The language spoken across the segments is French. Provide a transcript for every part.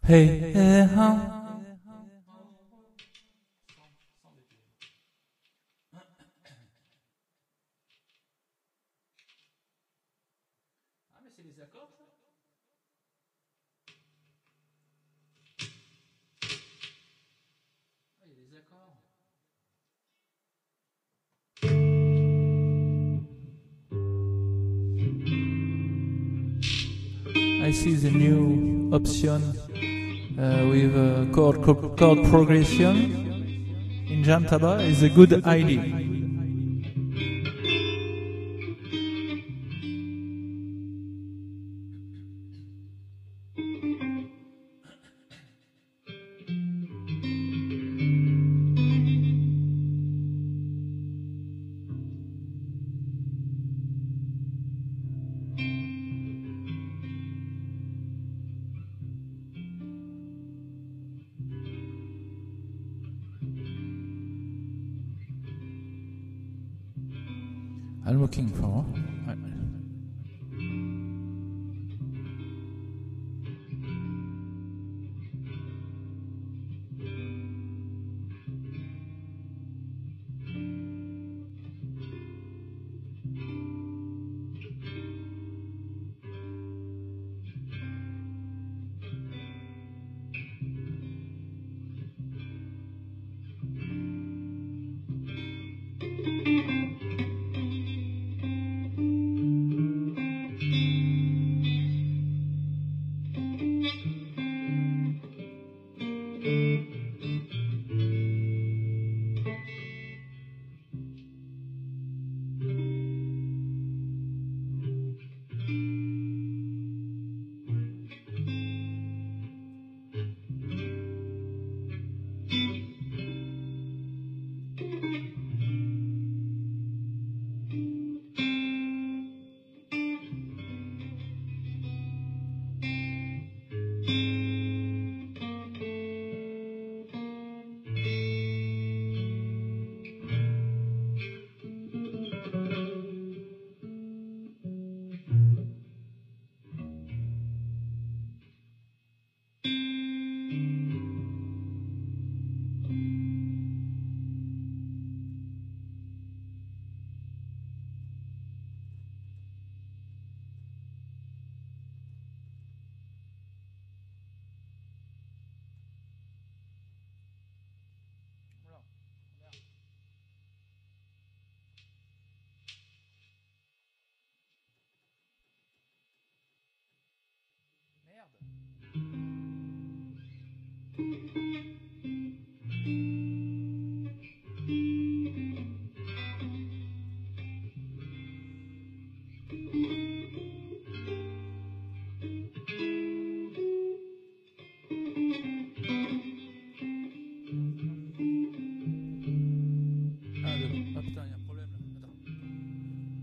Hey, hey, hein. Ah, mais c'est les accords, ça? Ah, il y a des accords. I see the new option with chord progression in Jantaba is a good idea. I'm looking for. Ah putain, il y a un problème là. Attends.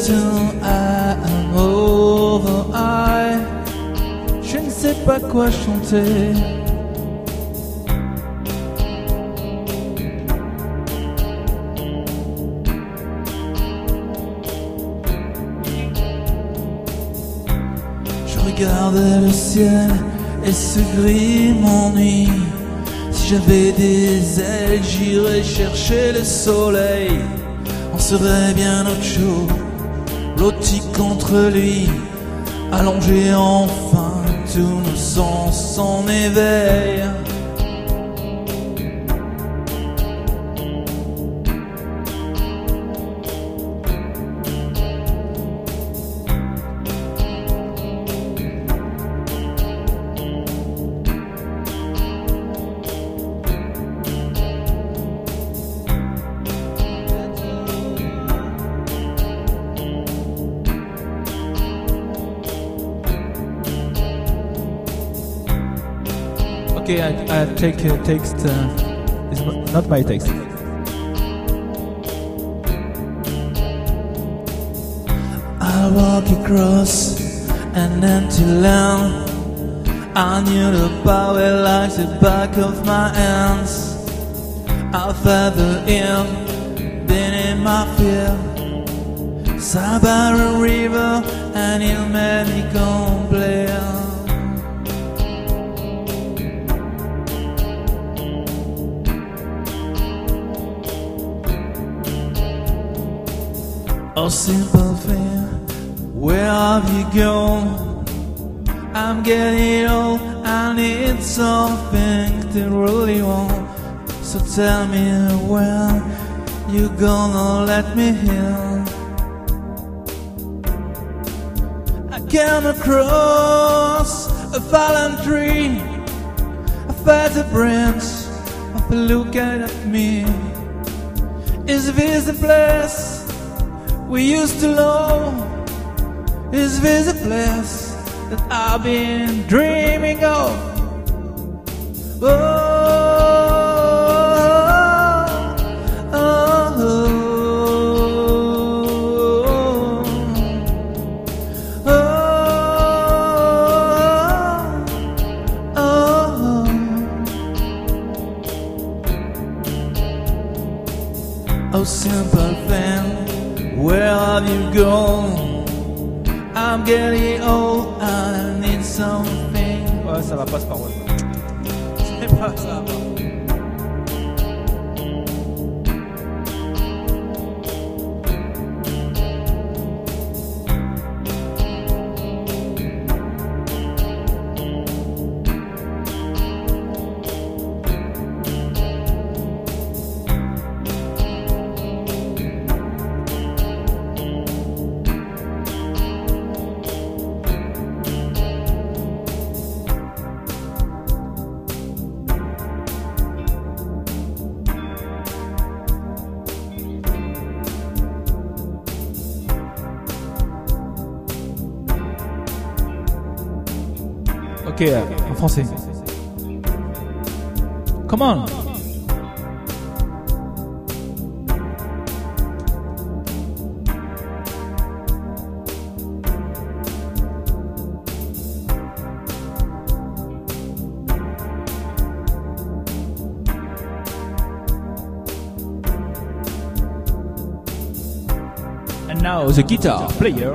little over I. Je ne sais pas quoi chanter. Je regardais le ciel et ce gris m'ennuie. Si j'avais des ailes, j'irais chercher le soleil. On serait bien autre chose, blotti contre lui, allongé enfin, tous nos sens en éveil. Okay, I take a text. It's not my text. I walk across an empty land. I knew the power like the back of my hands. I felt the end, been in my fear. Sabara River, and it made me complain. Oh, simple thing, where have you gone? I'm getting old, I need something to really want. So tell me when you gonna let me in. I came across a fallen tree. I felt the branch of a look at me. Is this the place we used to know? Is this a place that I've been dreaming of? Oh, oh, oh, oh, oh, oh, simple thing, where have you gone? I'm getting old, I need something. Ouais, ça va pas ce parole. C'est pas ça. Ok, en français. Come on. And now the guitar player.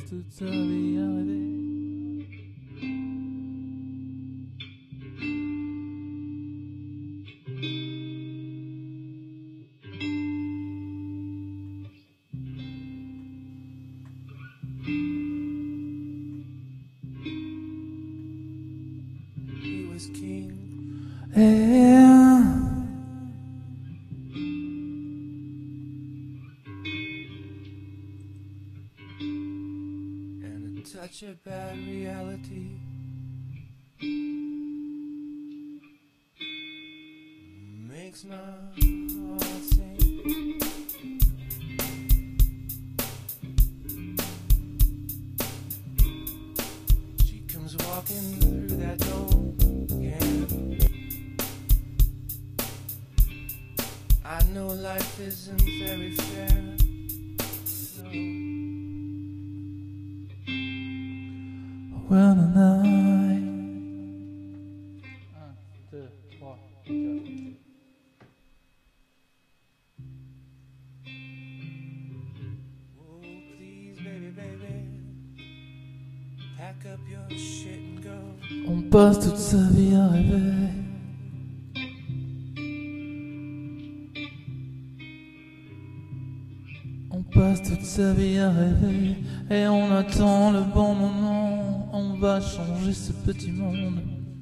toute sa vie à rêver. He was king. And a touch of bad reality makes my heart sing. She comes walking through that door again. I know life isn't very fair. No. Well, the night. 1, 2, 3, 4. Oh, please, baby, baby, pack up your shit and go. On passe toute sa vie à rêver. On passe toute sa vie à rêver et on attend le bon moment. On va changer ce petit monde.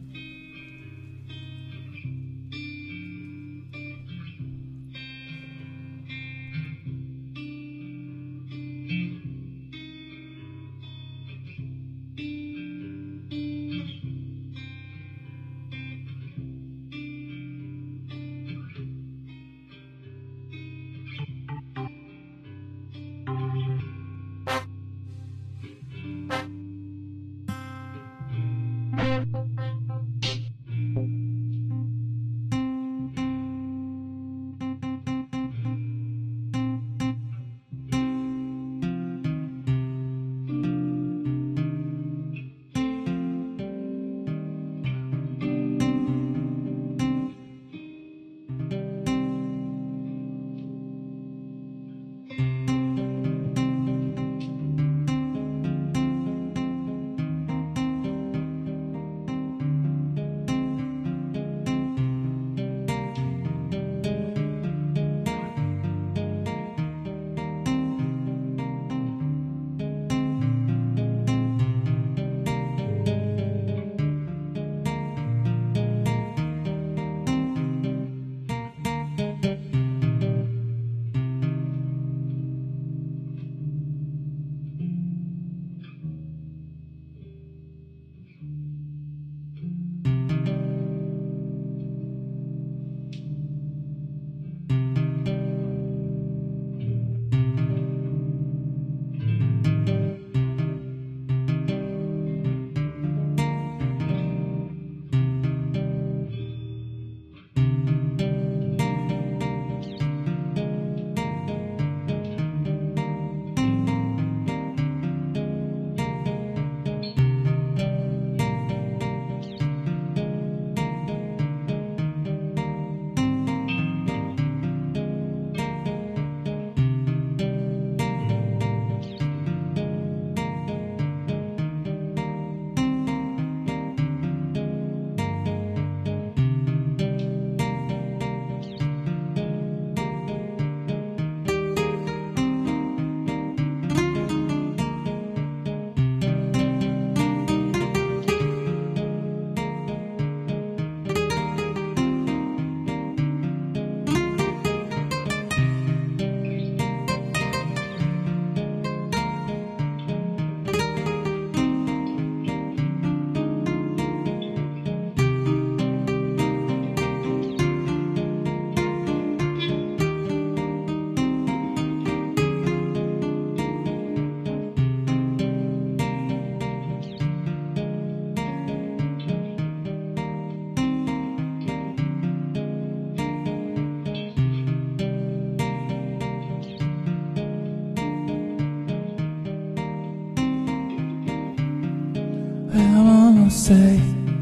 say,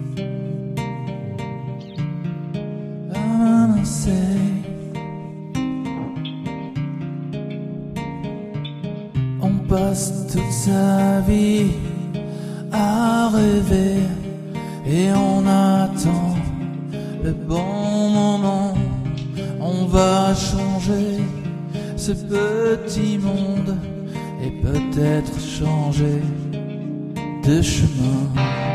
I wanna say, on passe toute sa vie à rêver et on attend le bon moment. On va changer ce petit monde et peut-être changer de chemin.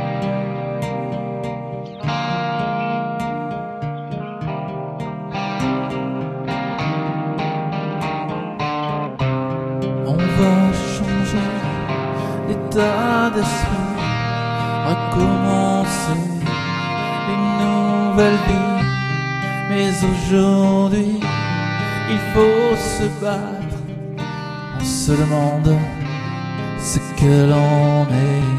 On va changer d'état d'esprit, recommencer une nouvelle vie. Mais aujourd'hui, il faut se battre. On se demande ce que l'on est.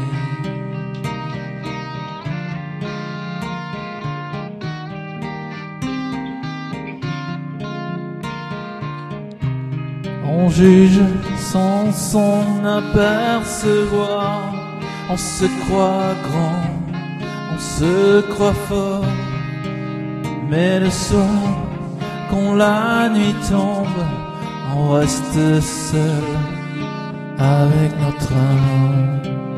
On juge sans s'en apercevoir. On se croit grand, on se croit fort. Mais le soir, quand la nuit tombe, on reste seul avec notre amour.